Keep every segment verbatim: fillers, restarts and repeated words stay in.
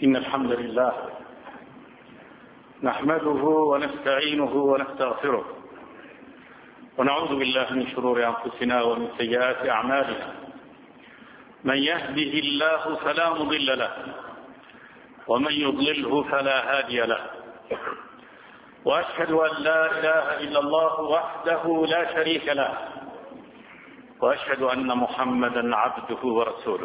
إن الحمد لله نحمده ونستعينه ونستغفره ونعوذ بالله من شرور أنفسنا ومن سيئات أعمالنا. من يهده الله فلا مضل له ومن يضلله فلا هادي له، وأشهد أن لا إله إلا الله وحده لا شريك له، وأشهد أن محمدا عبده ورسوله.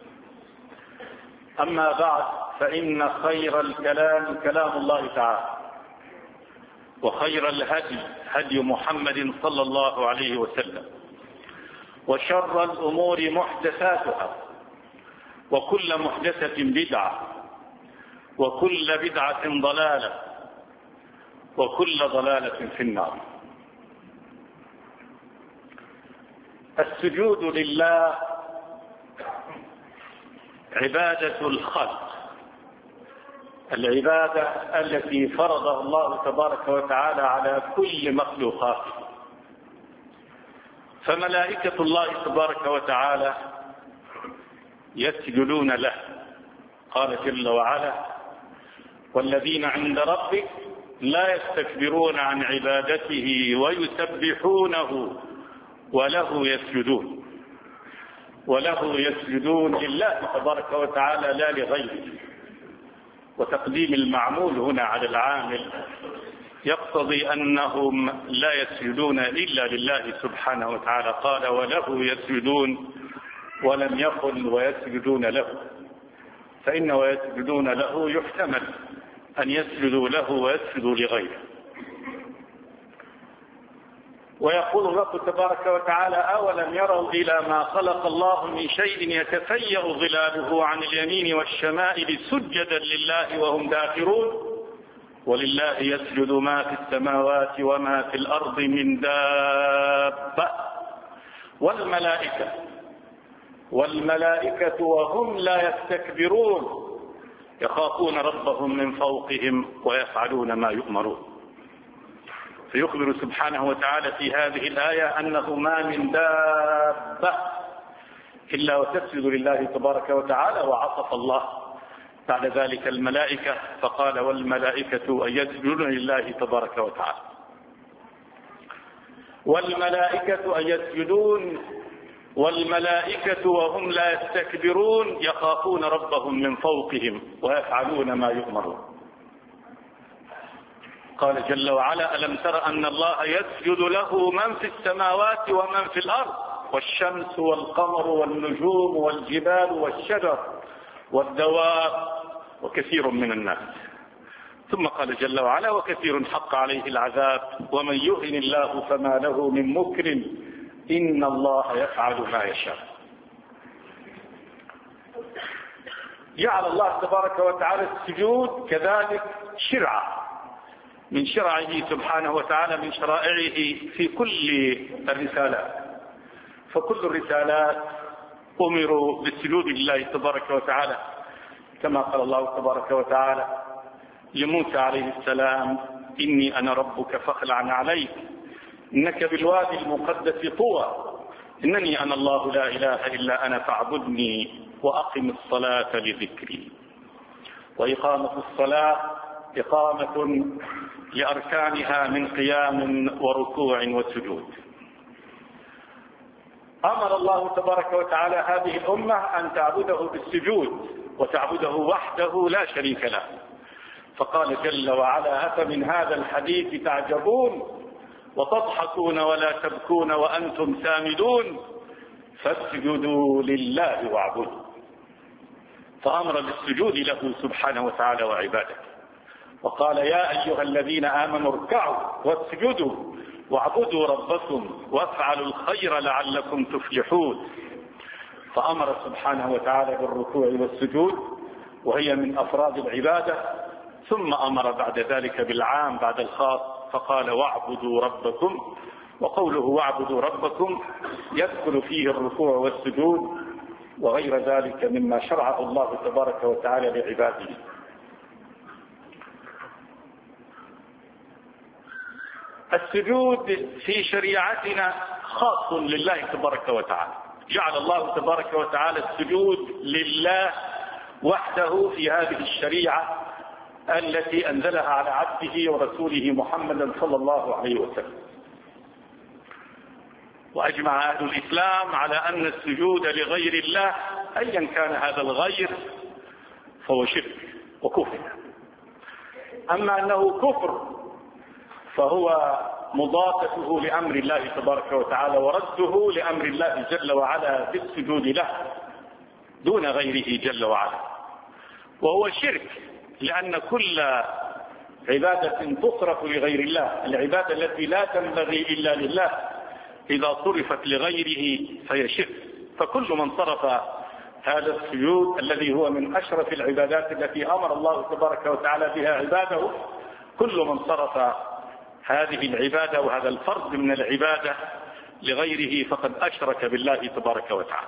أما بعد، فإن خير الكلام كلام الله تعالى، وخير الهدي هدي محمد صلى الله عليه وسلم، وشر الأمور محدثاتها، وكل محدثة بدعة، وكل بدعة ضلالة، وكل ضلالة في النار. السجود لله عبادة الخلق، العبادة التي فرضها الله تبارك وتعالى على كل مخلوقاته. فملائكة الله تبارك وتعالى يسجدون له، قال جل وعلا: والذين عند ربك لا يستكبرون عن عبادته ويسبحونه وله يسجدون. وله يسجدون لله تبارك وتعالى لا لغيره، وتقديم المعمول هنا على العامل يقتضي أنهم لا يسجدون إلا لله سبحانه وتعالى. قال: وله يسجدون، ولم يقل ويسجدون له، فإن ويسجدون له يحتمل أن يسجدوا له ويسجدوا لغيره. ويقول الرب تبارك وتعالى: أولم يروا إلى ما خلق الله من شيء يتفيأ ظلاله عن اليمين والشمائل سجدا لله وهم داخرون. ولله يسجد ما في السماوات وما في الأرض من دابة والملائكة والملائكة وهم لا يستكبرون يخافون ربهم من فوقهم ويفعلون ما يؤمرون. فيخبر سبحانه وتعالى في هذه الآية أنه ما من دابة إلا وتسجد لله تبارك وتعالى. وعطف الله بعد ذلك الملائكة فقال: والملائكة أن يسجدون لله تبارك وتعالى. والملائكة أن يسجدون، والملائكة وهم لا يستكبرون يخافون ربهم من فوقهم ويفعلون ما يؤمرون. قال جل وعلا: ألم تر أن الله يسجد له من في السماوات ومن في الأرض، والشمس والقمر والنجوم والجبال والشجر والدواب وكثير من الناس. ثم قال جل وعلا: وكثير حق عليه العذاب ومن يهن الله فما له من مكرم إن الله يفعل ما يشاء. جعل الله تبارك وتعالى السجود كذلك شرعة من شرعه سبحانه وتعالى، من شرائعه في كل الرسالات. فكل الرسالات أمروا بالسجود لله تبارك وتعالى، كما قال الله تبارك وتعالى لموسى عليه السلام: إني أنا ربك فاخلع عليك إنك بالوادي المقدس طوى إنني أنا الله لا إله إلا أنا فاعبدني وأقم الصلاة لذكري. وإقامة الصلاة إقامة لأركانها من قيام وركوع وسجود. أمر الله تبارك وتعالى هذه الأمة أن تعبده بالسجود، وتعبده وحده لا شريك له. فقال جل وعلا: أفمن هذا الحديث تعجبون وتضحكون ولا تبكون وأنتم سامدون فاسجدوا لله واعبدوا. فأمر بالسجود له سبحانه وتعالى وعباده، وقال: يا أيها الذين آمنوا اركعوا واسجدوا واعبدوا ربكم وافعلوا الخير لعلكم تفلحون. فأمر سبحانه وتعالى بالركوع والسجود، وهي من أفراد العبادة. ثم أمر بعد ذلك بالعام بعد الخاص، فقال: واعبدوا ربكم. وقوله واعبدوا ربكم يدخل فيه الركوع والسجود وغير ذلك مما شرعه الله تبارك وتعالى لعباده. السجود في شريعتنا خاص لله تبارك وتعالى. جعل الله تبارك وتعالى السجود لله وحده في هذه الشريعة التي أنزلها على عبده ورسوله محمد صلى الله عليه وسلم. وأجمع أهل الإسلام على أن السجود لغير الله أيا كان هذا الغير فهو شرك وكفر. أما أنه كفر فهو مضافته لأمر الله تبارك وتعالى ورده لأمر الله جل وعلا في السجود له دون غيره جل وعلا. وهو شرك لأن كل عبادة تصرف لغير الله، العبادة التي لا تنبغي إلا لله إذا صرفت لغيره فهي شرك. فكل من صرف هذا السجود الذي هو من أشرف العبادات التي أمر الله تبارك وتعالى بها عباده، كل من صرف هذه العبادة وهذا الفرد من العبادة لغيره فقد أشرك بالله تبارك وتعالى.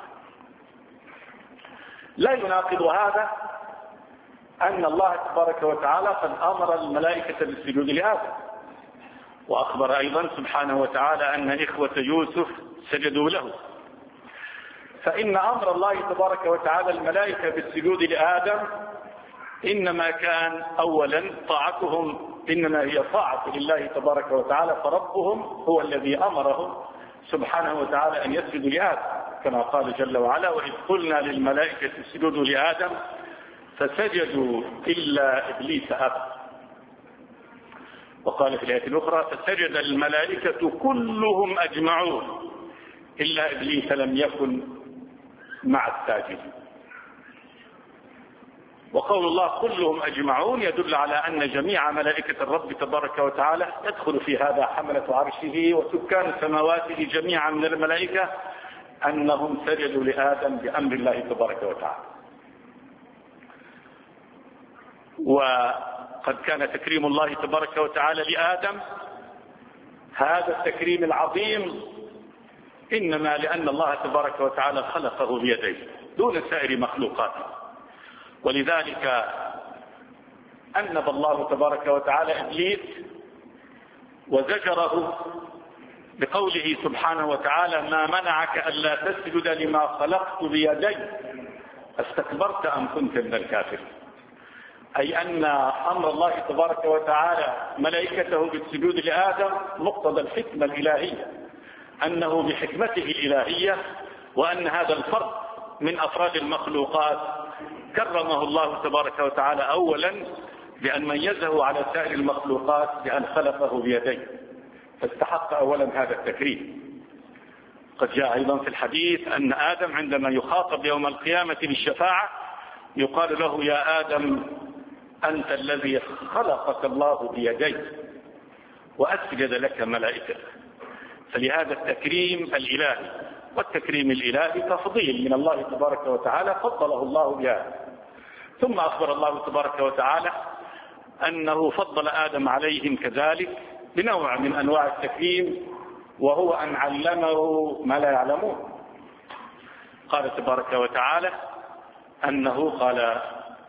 لا يناقض هذا أن الله تبارك وتعالى قد أمر الملائكة بالسجود لآدم، وأخبر أيضا سبحانه وتعالى أن إخوة يوسف سجدوا له. فإن أمر الله تبارك وتعالى الملائكة بالسجود لآدم إنما كان أولا طاعتهم، إنما هي طاعة لله تبارك وتعالى، فربهم هو الذي أمرهم سبحانه وتعالى أن يسجدوا لآدم كما قال جل وعلا: وإذ قلنا للملائكة اسجدوا لآدم فسجدوا إلا إبليس أبى. وقال في الآية الأخرى: فسجد الملائكة كلهم أجمعون إلا إبليس لم يكن مع الساجدين. وقول الله كلهم أجمعون يدل على أن جميع ملائكة الرب تبارك وتعالى يدخل في هذا حملة عرشه وسكان سماواته جميعا من الملائكة أنهم سجدوا لآدم بأمر الله تبارك وتعالى. وقد كان تكريم الله تبارك وتعالى لآدم هذا التكريم العظيم إنما لأن الله تبارك وتعالى خلقه بيديه دون سائر مخلوقاته، ولذلك أنب الله تبارك وتعالى إبليس وزجره بقوله سبحانه وتعالى: ما منعك ألا تسجد لما خلقت بيدي استكبرت أم كنت من الكافرين. أي أن أمر الله تبارك وتعالى ملائكته بالسجود لآدم مقتضى الحكمة الإلهية، أنه بحكمته الإلهية وأن هذا الفرد من أفراد المخلوقات كرمه الله تبارك وتعالى أولا بأن ميزه على سائر المخلوقات بأن خلقه بيديه، فاستحق أولا هذا التكريم. قد جاء أيضا في الحديث أن آدم عندما يخاطب يوم القيامة بالشفاعة يقال له: يا آدم أنت الذي خلقك الله بيديه وأسجد لك ملائكته. فلهذا التكريم الإلهي، والتكريم الإلهي تفضيل من الله تبارك وتعالى فضله الله بهذا. ثم أخبر الله تبارك وتعالى أنه فضل آدم عليهم كذلك بنوع من أنواع التكريم، وهو أن علمه ما لا يعلمون. قال تبارك وتعالى أنه قال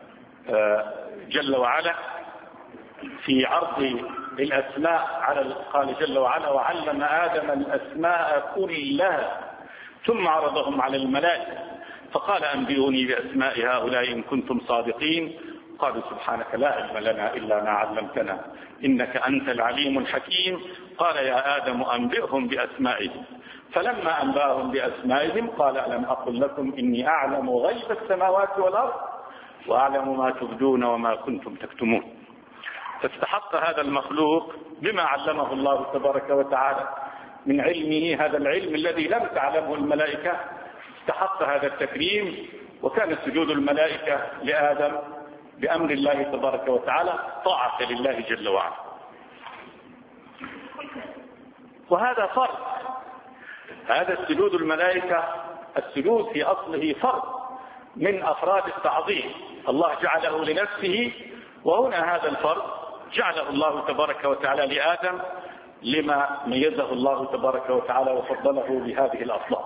جل وعلا في عرض الأسماء على قال جل وعلا: وعلم آدم الأسماء كلها ثم عرضهم على الملائكة فقال: أنبئوني بأسماء هؤلاء إن كنتم صادقين. قالوا: سبحانك لا علم لنا إلا ما علمتنا إنك أنت العليم الحكيم. قال: يا آدم أنبئهم بأسمائهم. فلما أنباهم بأسمائهم قال: ألم أقل لكم إني أعلم غيب السماوات والأرض وأعلم ما تبدون وما كنتم تكتمون. فاستحق هذا المخلوق بما علمه الله تبارك وتعالى من علمه، هذا العلم الذي لم تعلمه الملائكة، استحق هذا التكريم. وكان سجود الملائكة لآدم بأمر الله تبارك وتعالى طاعة لله جل وعلا. وهذا فرض، هذا السجود الملائكة السجود في أصله فرض من أفراد التعظيم، الله جعله لنفسه، وهنا هذا الفرض جعله الله تبارك وتعالى لآدم لما ميزه الله تبارك وتعالى وفضله بهذه الأفضال.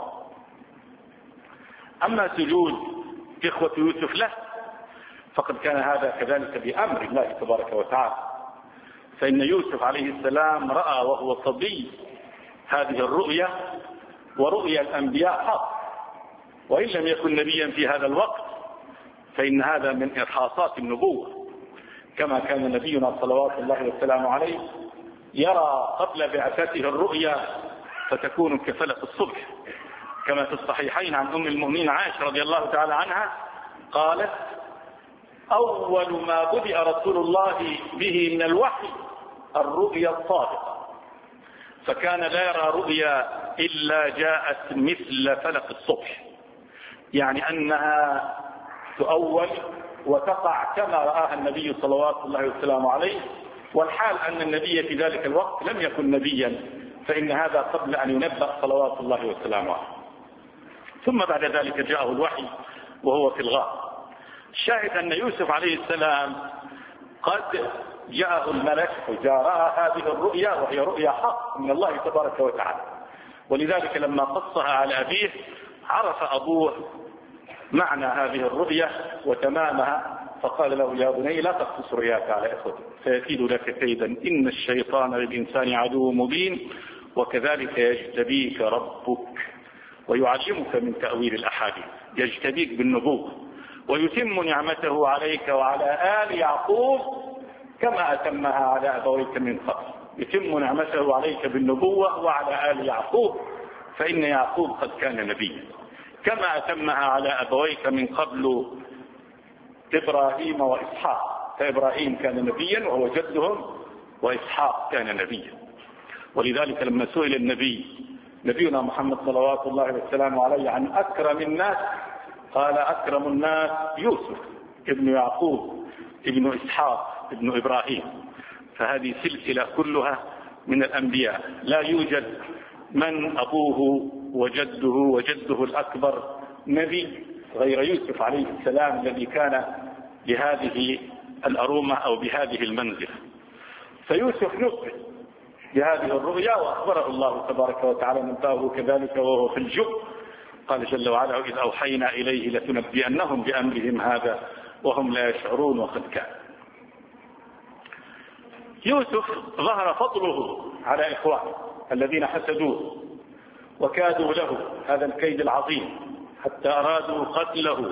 أما سجود إخوة يوسف له فقد كان هذا كذلك بأمر الله تبارك وتعالى، فإن يوسف عليه السلام رأى وهو صبي هذه الرؤيا، ورؤيا الأنبياء حق، وإن لم يكن نبيا في هذا الوقت فإن هذا من إرهاصات النبوة، كما كان نبينا صلوات الله وسلامه عليه يرى قبل بعثته الرؤيا فتكون كفلق الصبح، كما في الصحيحين عن أم المؤمنين عائشة رضي الله تعالى عنها قالت: أول ما بدأ رسول الله به من الوحي الرؤيا الصادقة، فكان لا يرى رؤيا إلا جاءت مثل فلق الصبح، يعني أنها تؤول وتقع كما رآها النبي صلوات الله وسلامه عليه، والحال أن النبي في ذلك الوقت لم يكن نبيا، فإن هذا قبل أن ينبأ صلوات الله وسلامه عليه. ثم بعد ذلك جاءه الوحي وهو في الغار. الشاهد أن يوسف عليه السلام قد جاءه الملك وجاء رأى هذه الرؤيا، وهي رؤيا حق من الله تبارك وتعالى، ولذلك لما قصها على أبيه عرف أبوه معنى هذه الرؤيا وتمامها، فقال له: يا بني لا تقصص رؤياك على إخوتك فيكيد لك كيدا إن الشيطان للإنسان عدو مبين وكذلك يجتبيك ربك ويعلمك من تأويل الأحاديث. يجتبيك بالنبوة ويتم نعمته عليك وعلى آل يعقوب كما أتمها على أبويك من قبل. يتم نعمته عليك بالنبوة وعلى آل يعقوب، فإن يعقوب قد كان نبيا، كما أتمها على أبويك من قبل إبراهيم وإسحاق، فإبراهيم كان نبيا وهو جدهم، وإسحاق كان نبيا. ولذلك لما سئل النبي نبينا محمد صلوات الله وسلامه عليه عن أكرم الناس قال: أكرم الناس يوسف ابن يعقوب ابن إسحاق ابن إبراهيم. فهذه سلسلة كلها من الأنبياء، لا يوجد من أبوه وجده وجده الأكبر نبي غير يوسف عليه السلام الذي كان بهذه الأرومة أو بهذه المنزلة. فيوسف نبه بهذه الرؤيا وأخبره الله تبارك وتعالى نباه كذلك وهو في الجب. قال جل وعلا: إذ أوحينا إليه لتنبئنهم بأمرهم هذا وهم لا يشعرون وقد كان. يوسف ظهر فضله على إخوانه الذين حسدوه وكادوا له هذا الكيد العظيم حتى أرادوا قتله،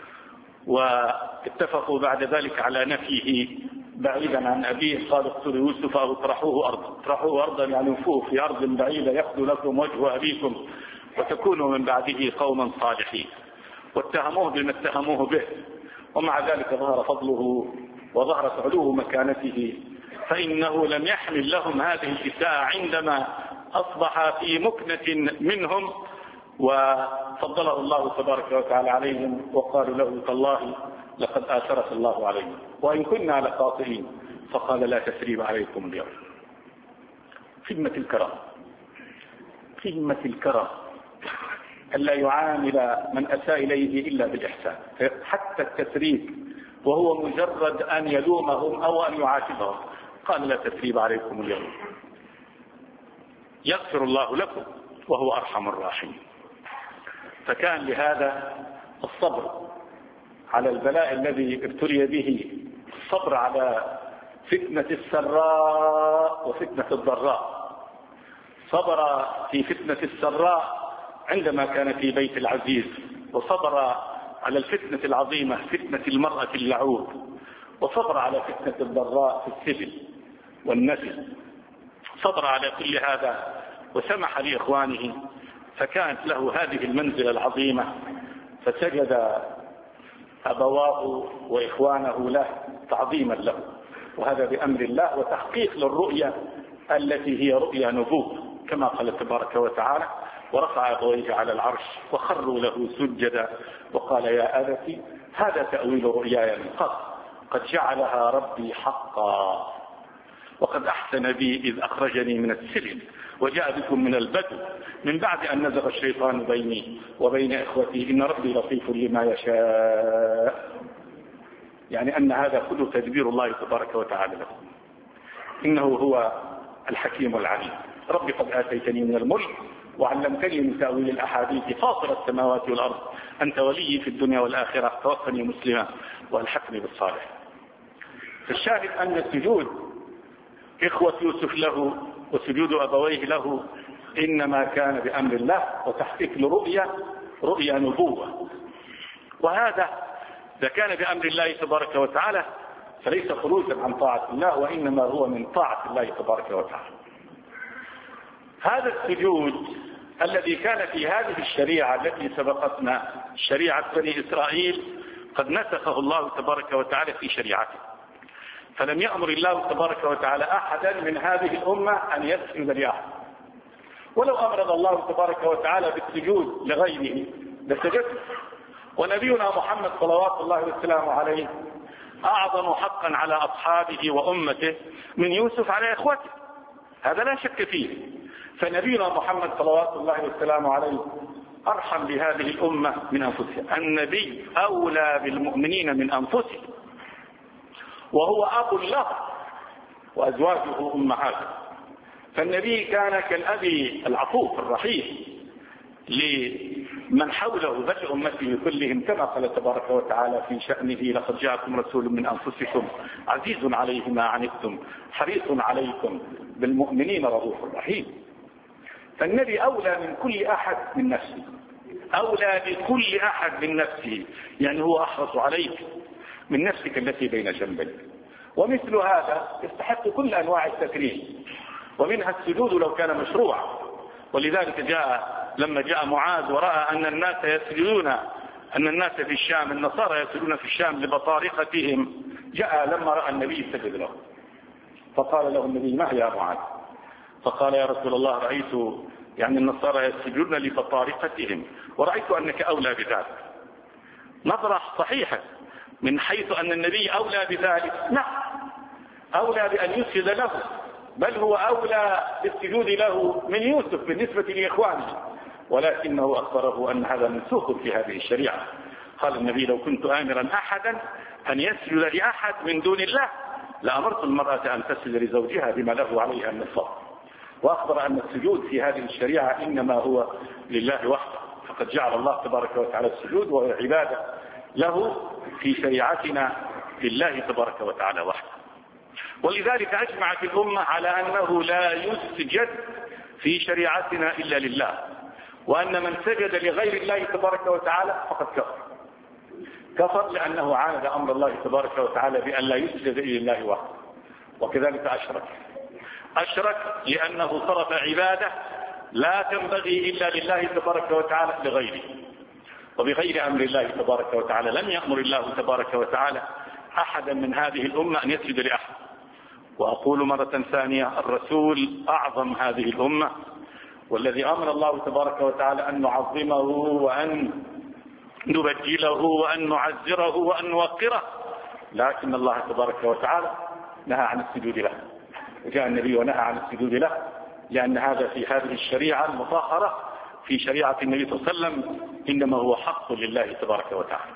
واتفقوا بعد ذلك على نفيه بعيدا عن أبيه. قال: اقتلوا يوسف أو اطرحوه أرضا. اطرحوه أرضا يعني نفوه في أرض بعيدة يخلو لكم وجه أبيكم وتكونوا من بعده قوما صالحين. واتهموه بما اتهموه به، ومع ذلك ظهر فضله وظهرت علو مكانته، فإنه لم يحمل لهم هذه الإساءة عندما أصبح في مكنة منهم، وفضله الله تبارك وتعالى عليهم وقالوا له: تالله لقد آثرك الله علينا وإن كنا لخاطئين. فقال: لا تثريب عليكم اليوم. قمة الكرم، قمة الكرم ألا يعامل من أساء إليه إلا بالإحسان، حتى التثريب وهو مجرد أن يلومهم أو أن يعاتبهم. قال: لا تثريب عليكم اليوم يغفر الله لكم وهو أرحم الراحمين. فكان لهذا الصبر على البلاء الذي ابتلي به، الصبر على فتنة السراء وفتنة الضراء. صبر في فتنة السراء عندما كان في بيت العزيز، وصبر على الفتنة العظيمة فتنة المرأة اللعوب، وصبر على فتنة الضراء في السجن والنسل. صبر على كل هذا وسمح لإخوانه، فكانت له هذه المنزلة العظيمة، فسجد أبواه وإخوانه له تعظيما له، وهذا بأمر الله وتحقيق للرؤيا التي هي رؤيا نبوة، كما قال تبارك وتعالى: ورفع أبويه على العرش وخروا له سجدا وقال: يا أبت هذا تأويل رؤياي من قبل قد جعلها ربي حقا وقد أحسن بي إذ أخرجني من السجن وجاء بكم من البدو من بعد أن نزغ الشيطان بيني وبين إخوتي إن ربي لطيف لما يشاء. يعني أن هذا كله تدبير الله تبارك وتعالى له، إنه هو الحكيم العليم. ربي قد آتيتني من الملك وعلمتني من تأويل الأحاديث فاطر السماوات والأرض أنت ولي في الدنيا والآخرة توفني مسلما والحقني بالصالح. فالشاهد أن السجود إخوة يوسف له وسجود أبويه له إنما كان بأمر الله وتحقيق لرؤيا رؤيا نبوة. وهذا إذا كان بأمر الله تبارك وتعالى فليس خروجا عن طاعة الله، وإنما هو من طاعة الله تبارك وتعالى. هذا السجود الذي كان في هذه الشريعة التي سبقتنا، شريعة بني إسرائيل، قد نسخه الله تبارك وتعالى في شريعته، فلم يأمر الله تبارك وتعالى أحدا من هذه الأمة أن يسجد لأحد، ولو أمر الله تبارك وتعالى بالسجود لغيره لسجد. ونبينا محمد صلوات الله وسلامه عليه أعظم حقا على أصحابه وأمته من يوسف على إخوته، هذا لا شك فيه. فنبينا محمد صلوات الله وسلامه عليه أرحم بهذه الأمة من أنفسها. النبي أولى بالمؤمنين من أنفسهم، وهو أب له وأزواجه أمهاته. فالنبي كان كالأب العطوف الرحيم لمن حوله بل أمته كلهم، كما قال تبارك وتعالى في شأنه: لقد جاءكم رسول من أنفسكم عزيز عليه ما عنتم حريص عليكم بالمؤمنين رؤوف رحيم. فالنبي أولى من كل أحد من نفسه، أولى بكل أحد من نفسه، يعني هو أحرص عليك من نفسك التي بين جنبيك. ومثل هذا يستحق كل أنواع التكريم، ومنها السجود لو كان مشروعا. ولذلك جاء لما جاء معاذ ورأى أن الناس يسجدون، أن الناس في الشام، النصارى يسجدون في الشام لبطارقتهم، جاء لما رأى النبي سجد له، فقال له النبي: ما يا معاذ؟ فقال: يا رسول الله، رأيت يعني النصارى يسجدون لبطارقتهم ورأيت أنك أولى بذلك. نظرة صحيحة من حيث أن النبي أولى بذلك، نعم، أولى بأن يسجد له، بل هو أولى بالسجود له من يوسف بالنسبة لإخوانه، ولكنه أخبره أن هذا منسوخ في هذه الشريعة. قال النبي: لو كنت آمرا أحدا أن يسجد لأحد من دون الله لأمرت المرأة أن تسجد لزوجها بما له عليها من الفضل. وأخبر أن السجود في هذه الشريعة إنما هو لله وحده، فقد جعل الله تبارك وتعالى السجود والعبادة له في شريعتنا لله تبارك وتعالى وحده. ولذلك أجمعت الأمة على أنه لا يسجد في شريعتنا إلا لله، وأن من سجد لغير الله تبارك وتعالى فقد كفر. كفر لأنه عاند أمر الله تبارك وتعالى بأن لا يسجد إلا لله وحده، وكذلك أشرك. أشرك لأنه صرف عبادة لا تنبغي إلا لله تبارك وتعالى لغيره، وبغير أمر الله تبارك وتعالى. لم يأمر الله تبارك وتعالى أحدا من هذه الأمة أن يسجد لأحد. وأقول مرة ثانية: الرسول أعظم هذه الأمة، والذي أمر الله تبارك وتعالى أن نعظمه وأن نبجله وأن نعزره وأن نوقره، لكن الله تبارك وتعالى نهى عن السجود له. جاء النبي ونهى عن السجود له، لأن هذا في هذه الشريعة المطهرة في شريعة النبي صلى الله عليه وسلم إنما هو حق لله تبارك وتعالى.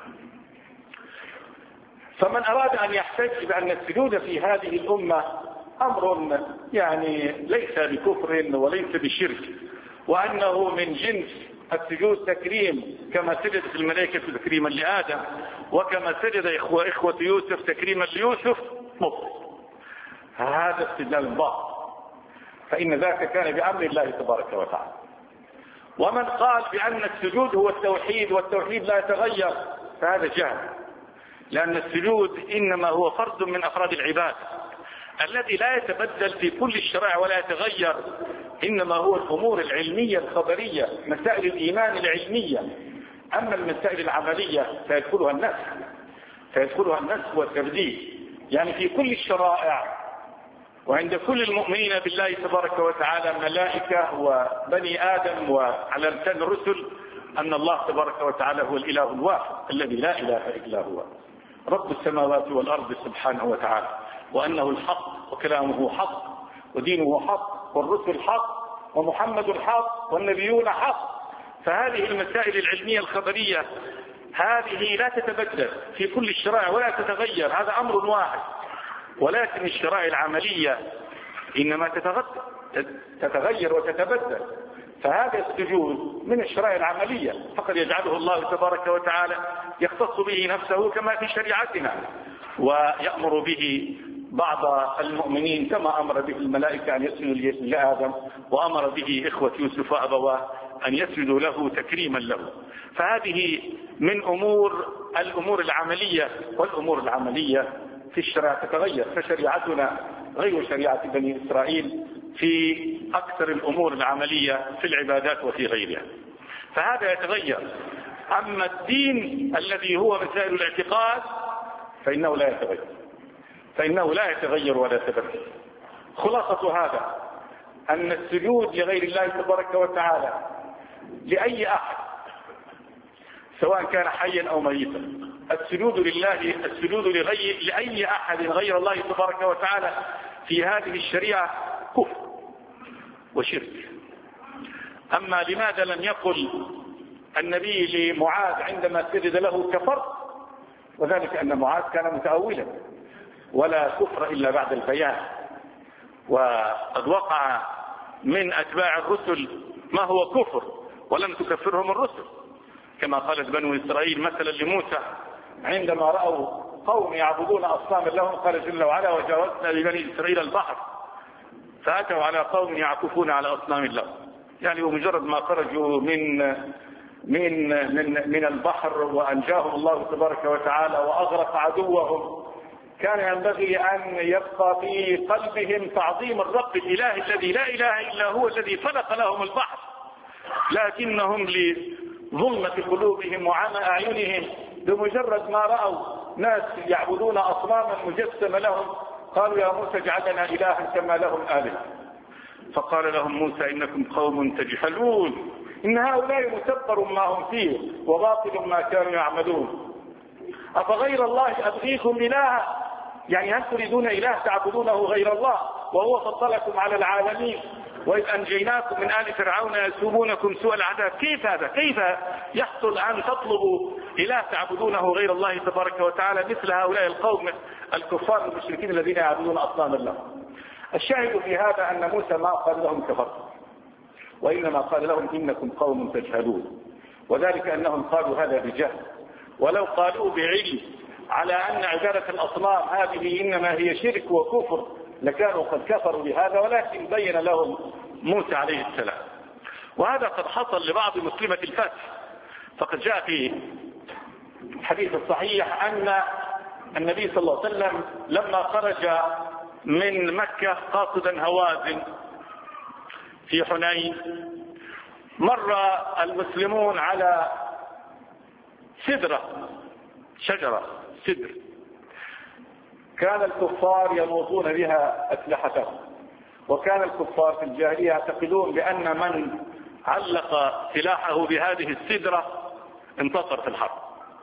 فمن أراد أن يحتج بأن السجود في هذه الأمة أمر يعني ليس بكفر وليس بشرك، وأنه من جنس السجود تكريم كما سجدت الملائكة تكريما لآدم، وكما سجد إخوة, إخوة يوسف تكريما ليوسف، مبطل. هذا استدلال باطل، فإن ذاك كان بأمر الله تبارك وتعالى. ومن قال بأن السجود هو التوحيد والتوحيد لا يتغير فهذا جهل، لأن السجود إنما هو فرد من أفراد العباد الذي لا يتبدل في كل الشرائع ولا يتغير، إنما هو الأمور العلمية الخبرية، مسائل الإيمان العلمية. أما المسائل العملية فيدخلها النسخ فيدخلها النسخ والتبديل. يعني في كل الشرائع وعند كل المؤمنين بالله تبارك وتعالى ملائكة وبني آدم وعلى لسان الرسل أن الله تبارك وتعالى هو الإله الواحد الذي لا إله إلا هو رب السماوات والأرض سبحانه وتعالى، وأنه الحق وكلامه حق ودينه حق والرسل حق ومحمد حق والنبيون حق. فهذه المسائل العلمية الخبرية هذه لا تتبدل في كل الشرائع ولا تتغير، هذا أمر واحد. ولكن الشرائع العملية إنما تتغير وتتبدل. فهذا السجود من الشرائع العملية، فقد يجعله الله تبارك وتعالى يختص به نفسه كما في شريعتنا، ويأمر به بعض المؤمنين كما أمر به الملائكة أن يسجدوا لآدم، وأمر به إخوة يوسف وأبواه أن يسجدوا له تكريما له. فهذه من أمور الأمور العملية، والأمور العملية في الشريعة تتغير، فشريعتنا غير شريعة بني إسرائيل في أكثر الأمور العملية في العبادات وفي غيرها، فهذا يتغير. أما الدين الذي هو مسائل الاعتقاد فإنه لا يتغير، فإنه لا يتغير ولا يتبدل. خلاصة هذا أن السجود لغير الله تبارك وتعالى لأي أحد سواء كان حيا أو ميتا، السجود لله السجود لغير لأي أحد غير الله تبارك وتعالى في هذه الشريعة كفر وشرك. أما لماذا لم يقل النبي لمعاذ عندما سجد له كفر؟ وذلك أن معاذ كان متأولا، ولا كفر إلا بعد البيان، وقد وقع من أتباع الرسل ما هو كفر ولم تكفرهم الرسل، كما قالت بنو إسرائيل مثلا لموسى عندما رأوا قوم يعبدون أصناما لهم قال جل وعلا وجاوزنا لبني إسرائيل البحر فأتوا على قوم يعكفون على أصنام لهم. يعني بمجرد ما خرجوا من من من من البحر وأنجاهم الله تبارك وتعالى وأغرق عدوهم، كان ينبغي أن يبقى في قلبهم تعظيم الرب الإله الذي لا إله إلا هو الذي خلق لهم البحر، لكنهم لظلمة قلوبهم وعمى أعينهم بمجرد ما رأوا ناس يعبدون أصناما مجسمة لهم قالوا يا موسى اجعل لنا إلها كما لهم آلهة. فقال لهم موسى إنكم قوم تجهلون إن هؤلاء متبر ما هم فيه وباطل ما كانوا يعملون أفغير الله أبغيكم إلها، يعني هل تريدون إله تعبدونه غير الله وهو فضلكم على العالمين وإذ أنجيناكم من آل فرعون يسومونكم سوء العذاب؟ كيف هذا؟ كيف يحصل أن تطلبوا إله تعبدونه غير الله تبارك وتعالى مثل هؤلاء القوم الكفار المشركين الذين يعبدون أصناما لهم؟ الشاهد في هذا أن موسى ما قال لهم كفرتم، وإنما قال لهم إنكم قوم تجهلون، وذلك أنهم قالوا هذا بجهل، ولو قالوا بعلم على أن عبادة الأصنام هذه إنما هي شرك وكفر لكانوا قد كفروا بهذا، ولكن بين لهم موسى عليه السلام. وهذا قد حصل لبعض مسلمة الفتح، فقد جاء في الحديث الصحيح أن النبي صلى الله عليه وسلم لما خرج من مكة قاصدا هوازن في حنين مر المسلمون على سدرة شجرة سدر كان الكفار ينوطون بها أسلحتهم، وكان الكفار في الجاهلية يعتقدون بأن من علق سلاحه بهذه السدرة انتصر في الحرب،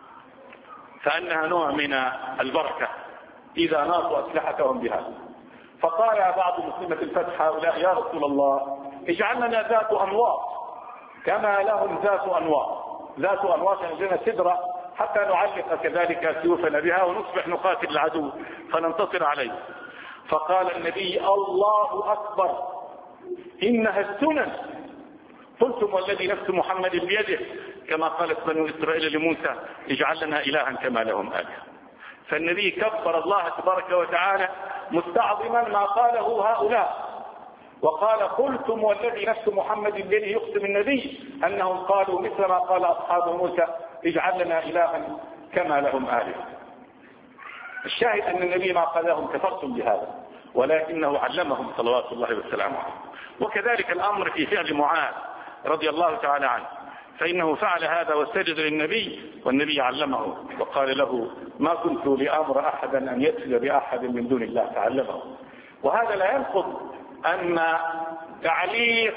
فأنها نوع من البركة إذا ناطوا أسلحتهم بها. فقال بعض مسلمة الفتح هؤلاء يا رسول الله اجعل لنا ذات أنواط كما لهم ذات أنواط، ذات أنواط عندنا سدرة حتى نعلق كذلك سيوفنا بها ونصبح نقاتل العدو فننتصر عليه. فقال النبي الله أكبر إنها السنن، قلتم والذي نفس محمد بيده كما قالت بنو إسرائيل لموسى اجعل لنا إلها كما لهم آلهة. فالنبي كبر الله تبارك وتعالى مستعظما ما قاله هؤلاء، وقال قلتم والذي نفس محمد بيده، يقسم النبي أنهم قالوا مثل ما قال أصحاب موسى اجعل لنا إلها كما لهم آلهة. الشاهد أن النبي ما قال لهم كفرتم بهذا، ولكنه علمهم صلوات الله والسلام عليه. وكذلك الأمر في فعل معاذ رضي الله تعالى عنه، فإنه فعل هذا وسجد للنبي والنبي علمه وقال له ما كنت لأمر أحدا أن يسجد بأحد من دون الله، تعلمه. وهذا لا ينقض أن تعليق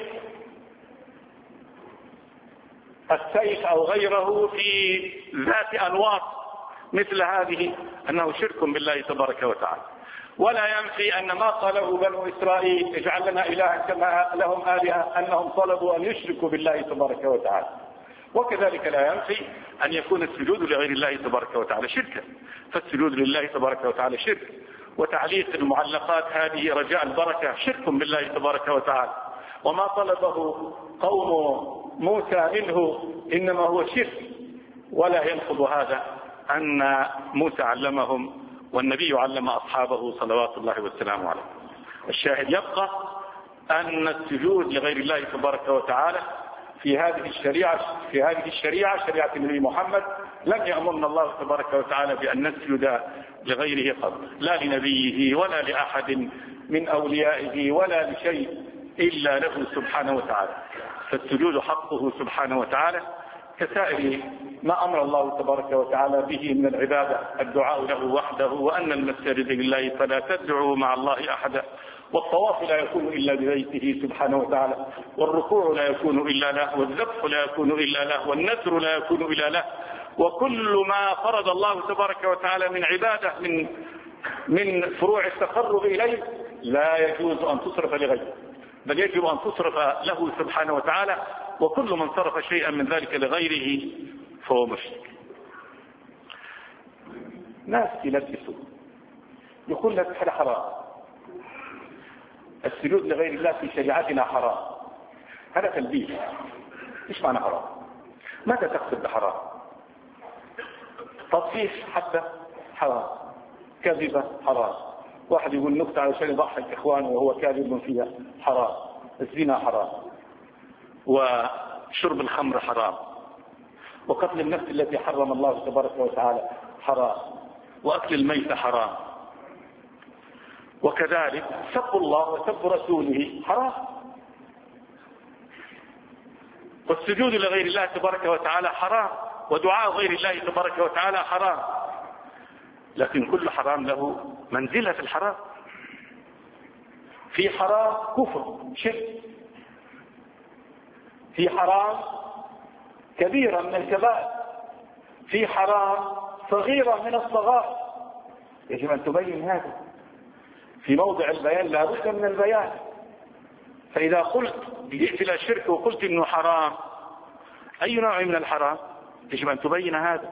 السيف أو غيره في ذات أنواط مثل هذه أنه شرك بالله تبارك وتعالى، ولا ينفي أن ما قاله بنو إسرائيل اجعل لنا إلها كما لهم آلهة أنهم طلبوا أن يشركوا بالله تبارك وتعالى. وكذلك لا ينفي أن يكون السجود لغير الله تبارك وتعالى شركا، فالسجود لله تبارك وتعالى شرك، وتعليق المعلقات هذه رجاء البركة شرك بالله تبارك وتعالى، وما طلبه قوم موسى منه إنما هو شرك. ولا ينقض هذا أن موسى علمهم والنبي علم أصحابه صلوات الله والسلام عليه. الشاهد يبقى أن السجود لغير الله تبارك وتعالى في هذه الشريعة في هذه الشريعة شريعة النبي محمد لم يأمرنا الله تبارك وتعالى بأن نسجد لغيره قط، لا لنبيه ولا لأحد من أوليائه ولا لشيء إلا له سبحانه وتعالى. فالسجود حقه سبحانه وتعالى كسائر ما أمر الله تبارك وتعالى به من العبادة، الدعاء له وحده، وأن المساجد لله فلا تدعوا مع الله أحدا، والطواف لا يكون إلا ببيته سبحانه وتعالى، والركوع لا يكون إلا له، والذبح لا يكون إلا له، والنذر لا يكون إلا له، وكل ما فرض الله تبارك وتعالى من عبادة من من فروع التقرب إليه لا يجوز أن تصرف لغيره، بل يجب أن تصرف له سبحانه وتعالى. وكل من صرف شيئا من ذلك لغيره فهو مشرك. ناس يلبسوا يقول لك هذا حرام، السجود لغير الله في شريعتنا حرام، هذا تلبيس. ايش معنى حرام؟ ماذا تقصد بحرام؟ تطفيف حتى حرام، كذبة حرام، واحد يقول نكتة علشان يضحك اخوانه وهو كاذب فيها حرام، الزنا حرام، وشرب الخمر حرام، وقتل النفس التي حرم الله تبارك وتعالى حرام، وأكل الميت حرام، وكذلك سب الله وسب رسوله حرام، والسجود لغير الله تبارك وتعالى حرام، ودعاء غير الله تبارك وتعالى حرام. لكن كل حرام له منزلة في الحرام. في حرام كفر شرك، في حرام كبيرة من الكبائر، في حرام صغيرة من الصغائر. يجب أن تبين هذا في موضع البيان، لا بد من البيان. فإذا قلت جئت إلى الشرك وقلت إنه حرام، أي نوع من الحرام؟ يجب أن تبين هذا،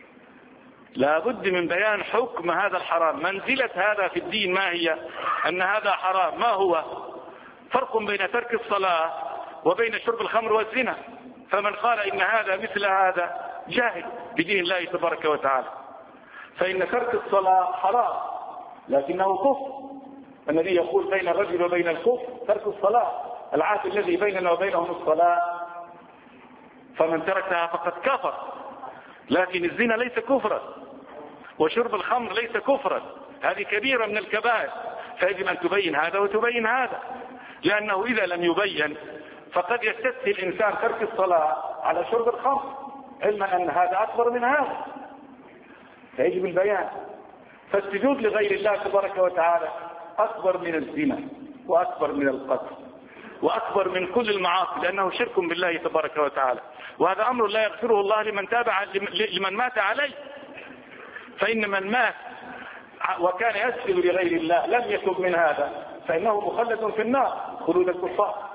لا بد من بيان حكم هذا الحرام، منزلة هذا في الدين ما هي، أن هذا حرام. ما هو فرق بين ترك الصلاة وبين شرب الخمر والزنا؟ فمن قال إن هذا مثل هذا جاهل بدين الله تبارك وتعالى. فإن ترك الصلاة حرام لكنه كفر. النبي يقول بين الرجل وبين الكفر ترك الصلاة، العهد الذي بيننا وبينهم الصلاة، فمن تركها فقد كفر. لكن الزنا ليس كفرا، وشرب الخمر ليس كفرا، هذه كبيرة من الكبائر. فيجب أن تبين هذا وتبين هذا، لأنه إذا لم يبين فقد يستثني الإنسان ترك الصلاة على شرب الخمر، علما أن هذا أكبر من هذا، فيجب البيان. فالسجود لغير الله تبارك وتعالى أكبر من الزنا، وأكبر من القتل، وأكبر من كل المعاصي، لأنه شرك بالله تبارك وتعالى، وهذا أمر لا يغفره الله لمن تابع لمن مات عليه. فإن من مات وكان يسجد لغير الله لم يتب من هذا فإنه مخلد في النار خلود الكفار.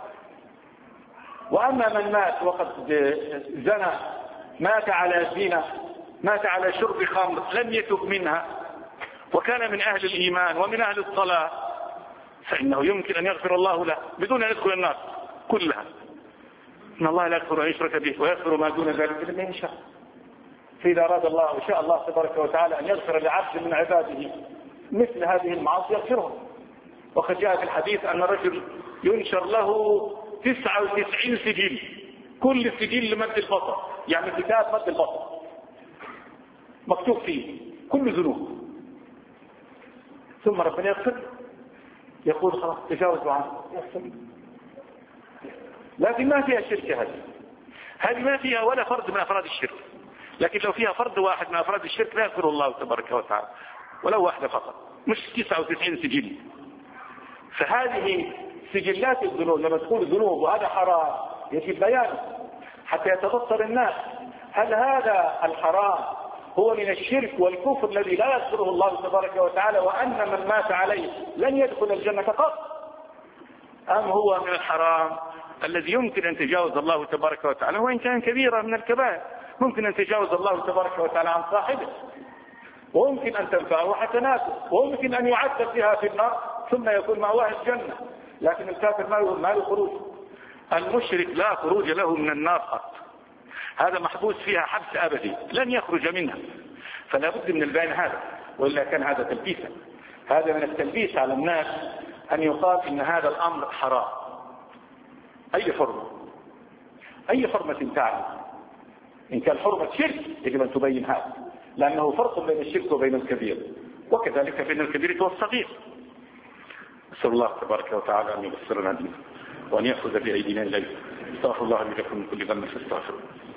وأما من مات وقد زنى، مات على زنا، مات على شرب خمر، لم يتب منها، وكان من أهل الإيمان ومن أهل الصلاة، فإنه يمكن أن يغفر الله له بدون أن يدخل النار كلها. إن الله لا يغفر أن يشرك به ويغفر ما دون ذلك لمن يشاء. فإذا أراد الله وشاء الله تبارك وتعالى أن يغفر لعبد من عباده مثل هذه المعاصي يغفره. وقد جاء في الحديث أن الرجل ينشر له تسعة وتسعين سجل، كل سجل لمد البصر، يعني كتاب مد البصر مكتوب فيه كل ذنوب، ثم ربنا يغفر، يقول خلاص تجاوزوا عنه، لكن ما فيها شرك. هذه هذه ما فيها ولا فرد من أفراد الشرك. لكن لو فيها فرد واحد من أفراد الشرك لا يغفر الله تبارك وتعالى، ولو واحدة فقط، مش تسعة وتسعين سجل. فهذه سجلات الذنوب لما تكون ذنوب وهذا حرام يجب بيانه حتى يتبصر الناس هل هذا الحرام هو من الشرك والكفر الذي لا يغفره الله تبارك وتعالى، وأن من مات عليه لن يدخل الجنة قط، أم هو من الحرام الذي يمكن أن تجاوز الله تبارك وتعالى، وإن كان كبيرة من الكبائر ممكن أن تجاوز الله تبارك وتعالى عن صاحبه، وممكن أن تنفعه حسناته، وممكن أن يعذب بها في النار ثم يكون مأواه الجنة. لكن الكافر ما له خروج، المشرك لا خروج له من النار قط، هذا محبوس فيها حبس أبدي لن يخرج منها. فلا بد من البيان هذا، وإلا كان هذا تلبيسا. هذا من التلبيس على الناس أن يقال إن هذا الأمر حرام. أي حرمة، أي حرمة تعلم إن كان حرمة شرك يجب أن تبين هذا، لأنه فرق بين الشرك وبين الكبير، وكذلك بين الكبير والصغير. أسأل الله تبارك وتعالى أن يبصرنا دينه وأن يأخذ بأيدينا إليه. استغفر الله لي لكم من كل ذنب فاستغفروه.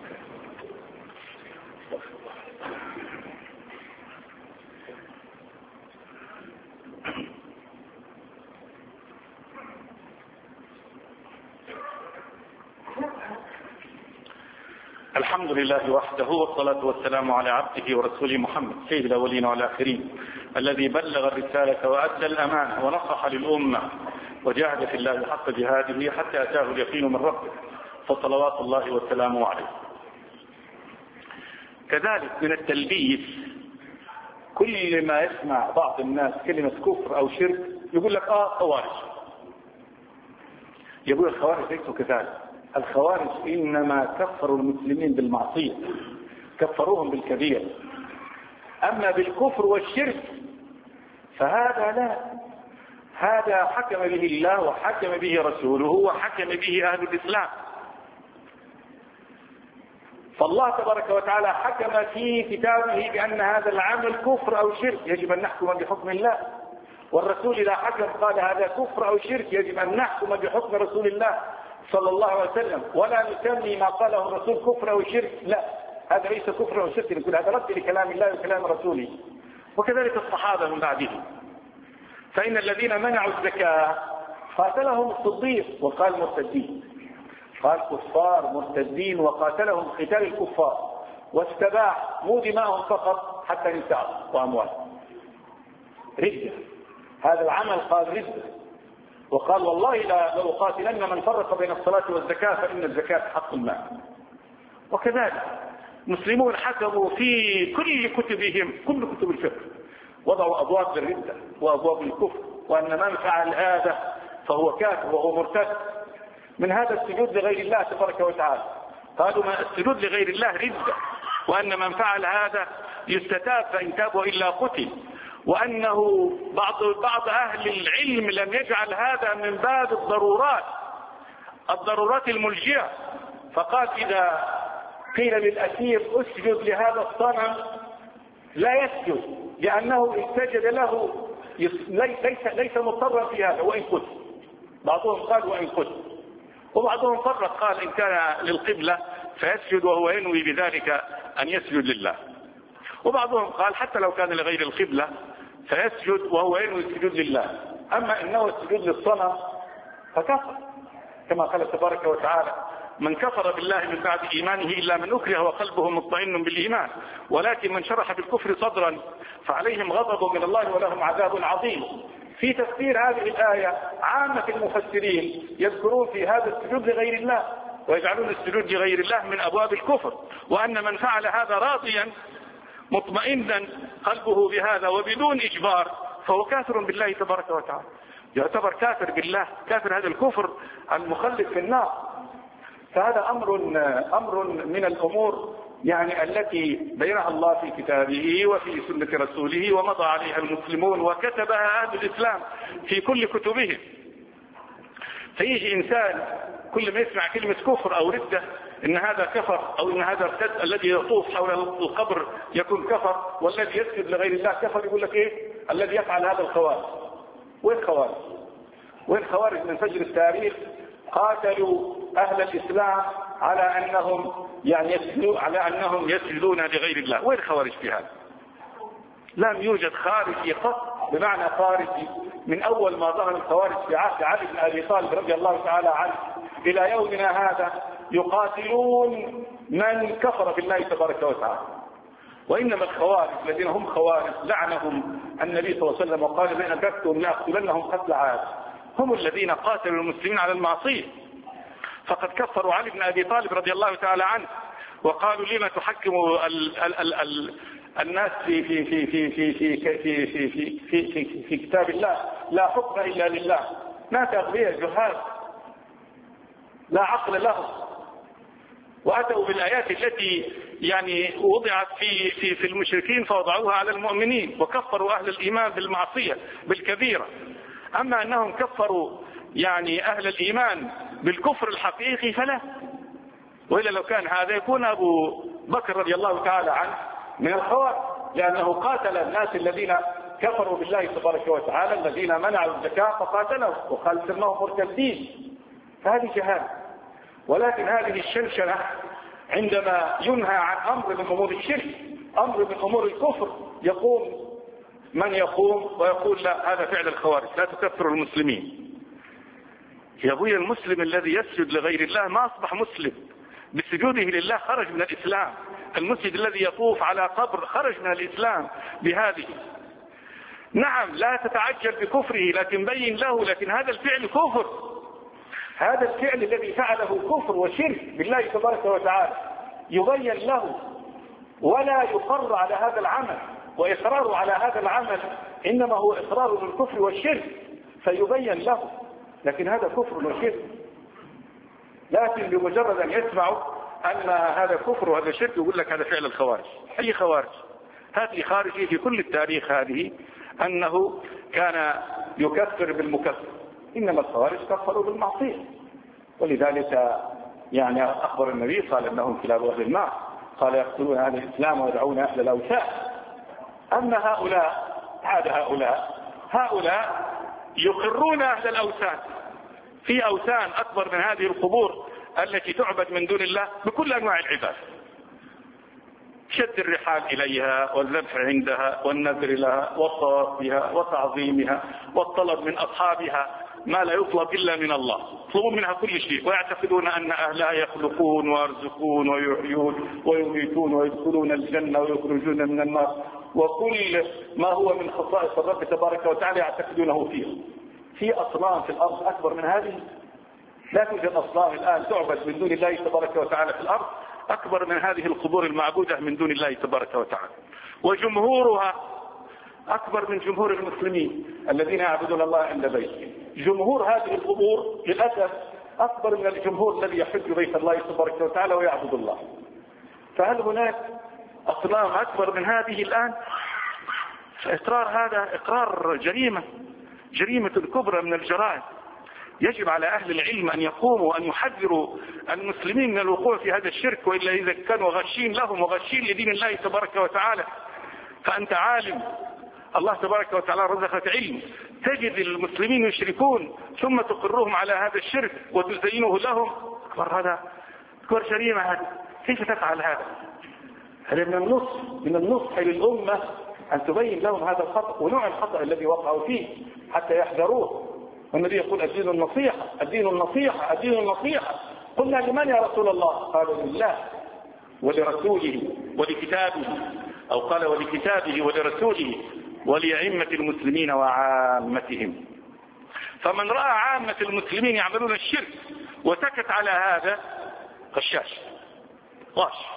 الحمد لله وحده، والصلاة والسلام على عبده ورسوله محمد سيد الأولين والآخرين، الذي بلغ الرسالة وأدى الأمانة ونصح للأمة وجاهد في الله حق جهاده حتى أتاه اليقين من ربه، فصلوات الله وسلامه عليه. كذلك من التلبيس كل ما يسمع بعض الناس كلمة كفر أو شرك يقول لك آه خوارج. يقول الخوارج ليسوا كذلك. الخوارج إنما كفروا المسلمين بالمعصية، كفروهم بالكبير. أما بالكفر والشرك فهذا لا، هذا حكم به الله وحكم به رسوله وحكم به أهل الإسلام. فالله تبارك وتعالى حكم في كتابه بأن هذا العمل كفر أو شرك يجب أن نحكم بحكم الله، والرسول إذا حكم قال هذا كفر أو شرك يجب أن نحكم بحكم رسول الله صلى الله عليه وسلم، ولا نسمي ما قاله الرسول كفر أو شرك، لا، هذا ليس كفر أو شرك، نقول هذا رد لكلام الله وكلام رسوله. وكذلك الصحابة من بعدهم، فإن الذين منعوا الزكاة قاتلهم الصديق وقال مرتدين، قال كفار مرتدين وقاتلهم قتال الكفار، واستباح مو دماءهم فقط حتى نساء وأموال. ردة، هذا العمل قال ردة، وقال والله لا لأقاتلن من فرق بين الصلاة والزكاة فإن الزكاة حق المال. وكذلك مسلمون حكموا في كل كتبهم، كل كتب الفقه، وضعوا أبواب الردة وأبواب الكفر، وأن من فعل هذا فهو كافر وهو مرتد. من هذا السجود لغير الله تبارك وتعالى، قالوا ما السجود لغير الله ردة، وأن من فعل هذا يستتاب فإن تاب وإلا قتل، وأنه بعض بعض أهل العلم لم يجعل هذا من باب الضرورات الضرورات الملجئة، فقال إذا قيل للأسير اسجد لهذا الصنم لا يسجد لأنه استجد له، ليس ليس مضطرا في هذا وإن قتل. بعضهم قال وإن قتل، وبعضهم فرق قال إن كان للقبلة فيسجد وهو ينوي بذلك أن يسجد لله، وبعضهم قال حتى لو كان لغير القبلة فيسجد وهو ينوي السجود لله، أما إنه السجود للصنم فكفر، كما قال تبارك وتعالى من كفر بالله من بعد إيمانه إلا من أكره وقلبه مطمئن بالإيمان، ولكن من شرح بالكفر صدرا فعليهم غضب من الله ولهم عذاب عظيم. في تفسير هذه الآية عامة المفسرين يذكرون في هذا السجود لغير الله، ويجعلون السجود لغير الله من أبواب الكفر، وأن من فعل هذا راضيا مطمئنا قلبه بهذا وبدون إجبار فهو كافر بالله تبارك وتعالى، يعتبر كافر بالله، كافر هذا الكفر المخلد في النار. فهذا أمر أمر من الأمور يعني التي بينها الله في كتابه وفي سنة رسوله ومضى عليها المسلمون وكتبها أهل الإسلام في كل كتبهم. فيجي إنسان كل ما يسمع كلمة كفر أو ردة إن هذا كفر أو إن هذا ارتد، الذي يطوف حول القبر يكون كفر، والذي يسجد لغير الله كفر. يقول لك إيه الذي يفعل هذا الخوارج؟ وين خوارج؟ وين خوارج من فجر التاريخ قاتلوا أهل الإسلام على أنهم يعني يسجدون على أنهم يسجدون لغير الله؟ وين خوارج في هذا؟ لم يوجد خارجي قط بمعنى خارجي من أول ما ظهر الخوارج في عهد علي بن أبي طالب رضي الله تعالى عنه إلى يومنا هذا يقاتلون من كفر بالله تبارك وتعالى. وإنما الخوارج الذين هم خوارج لعنهم النبي صلى الله عليه وسلم وقال بين أدركتهم لأقتلنهم قتل عاد، هم الذين قاتلوا المسلمين على المعصية. فقد كفروا علي بن أبي طالب رضي الله تعالى عنه وقالوا لما تحكموا ال ال ال ال الناس في في في في في في في في في في في في كتاب الله لا حكم إلا لله. ناس أغبياء جهال لا عقل لهم، وأتوا بالآيات التي يعني وضعت في في في المشركين فوضعوها على المؤمنين، وكفروا أهل الإيمان بالمعصية بالكبيرة. أما أنهم كفروا يعني أهل الإيمان بالكفر الحقيقي فلا، وإلا لو كان هذا يكون أبو بكر رضي الله تعالى عنه من الخوارج، لأنه قاتل الناس الذين كفروا بالله تبارك وتعالى، الذين منعوا الزكاة فقاتلوا وقال سماهم مرتدين، فهذه جهالة. ولكن هذه الشنشنة عندما ينهى عن أمر من أمور الشرك، أمر من أمور الكفر، يقوم من يقوم ويقول لا هذا فعل الخوارج، لا تكفروا المسلمين. يا أبوي، المسلم الذي يسجد لغير الله ما أصبح مسلم، بسجوده لله خرج من الإسلام. المسجد الذي يطوف على قبر خرج من الإسلام بهذه. نعم لا تتعجل بكفره، لكن بين له، لكن هذا الفعل كفر، هذا الفعل الذي فعله كفر وشرك بالله تبارك وتعالى يبين له، ولا يقر على هذا العمل، وإقراره على هذا العمل إنما هو إقرار بالكفر والشرك فيبين له، لكن هذا كفر وشرك. لكن بمجرد أن يسمعوا أن هذا كفر وهذا شرك يقول لك هذا فعل الخوارج. أي خوارج؟ هذه خارجية في كل التاريخ هذه، أنه كان يكفر بالمكفر، إنما الخوارج كفروا بالمعصية. ولذلك يعني أخبر النبي قال أنهم كلاب أهل النار، قال يقتلون أهل الإسلام ويدعون أهل الأوثان. أما هؤلاء عاد هؤلاء هؤلاء يقرون أهل الأوثان، في أوثان أكبر من هذه القبور التي تعبد من دون الله بكل أنواع العباد، شد الرحال إليها والذبح عندها والنذر لها والطواف بها وتعظيمها والطلب من أصحابها ما لا يطلب إلا من الله، يطلبون منها كل شيء، ويعتقدون أن أهلها يخلقون ويرزقون ويحيون ويميتون ويدخلون الجنة ويخرجون من النار، وكل ما هو من خصائص الرب تبارك وتعالى يعتقدونه فيه. في أصنام في الأرض أكبر من هذه؟ لا توجد أصنام الآن تعبد من دون الله تبارك وتعالى في الأرض أكبر من هذه القبور المعبودة من دون الله تبارك وتعالى، وجمهورها أكبر من جمهور المسلمين الذين يعبدون الله عند بيته. جمهور هذه القبور للأسف أكبر من الجمهور الذي يحج بيت الله تبارك وتعالى ويعبد الله. فهل هناك أصنام أكبر من هذه الآن؟ إقرار هذا إقرار جريمة، جريمة كبرى من الجرائم. يجب على أهل العلم أن يقوموا وأن يحذروا المسلمين من الوقوع في هذا الشرك، وإلا إذا كانوا غشين لهم وغشين لدين الله تبارك وتعالى. فأنت عالم، الله تبارك وتعالى رزقك علم، تجد المسلمين يشركون ثم تقرهم على هذا الشرك وتزينه لهم، أكبر هذا أكبر جريمة. هذا كيف تفعل هذا؟ هذا من النصح من النصح للأمة أن تبين لهم هذا الخطأ ونوع الخطأ الذي وقعوا فيه حتى يحذروه. والنبي يقول الدين النصيحة الدين النصيحة الدين النصيحة. قلنا لمن يا رسول الله؟ قالوا لله ولرسوله ولكتابه، أو قال ولكتابه ولرسوله ولأئمة المسلمين وعامتهم. فمن رأى عامة المسلمين يعملون الشرك وسكت على هذا غشاش، غاش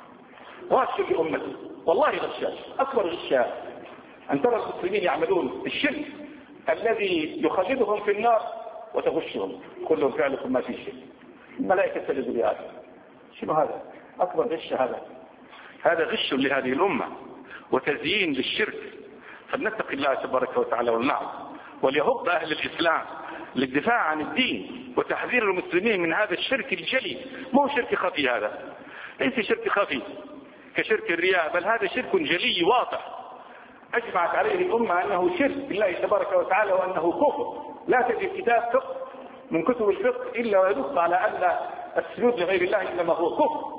غاش لأمته، والله غشاش، أكبر غشاش أن ترى المسلمين يعملون الشرك الذي يخلدهم في النار وتغشهم، كلهم فعلكم ما في شيء، الملائكة تجد بهذا. شنو هذا؟ أكبر غش هذا، هذا غش لهذه الأمة وتزيين للشرك. فلنتقي الله تبارك وتعالى والنعم، وليهض أهل الإسلام للدفاع عن الدين وتحذير المسلمين من هذا الشرك الجلي. مو شرك خفي، هذا ليس شرك خفي كشرك الرياء، بل هذا شرك جلي واضح أجمعت عليه الأمة أنه شرك بالله تبارك وتعالى وأنه كفر. لا تجد كتاب فقه من كتب الفقه إلا ويدل على أن السجود لغير الله إنما هو كفر.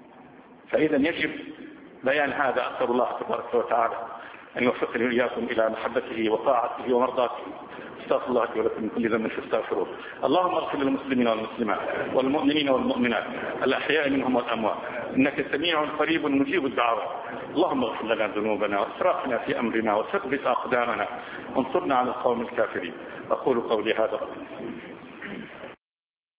فإذا يجب بيان هذا. أسأل الله تبارك وتعالى أن يوفقني وإياكم إلى محبته وطاعته ومرضاته. استغفر الله ولكم من كل ذنب فاستغفروه. اللهم اغفر للمسلمين والمسلمات والمؤمنين والمؤمنات الأحياء منهم والأموات، إنك سميع قريب مجيب الدعوات. اللهم اغفر لنا ذنوبنا واسرافنا في أمرنا وثبت أقدامنا وانصرنا على القوم الكافرين. أقول قولي هذا.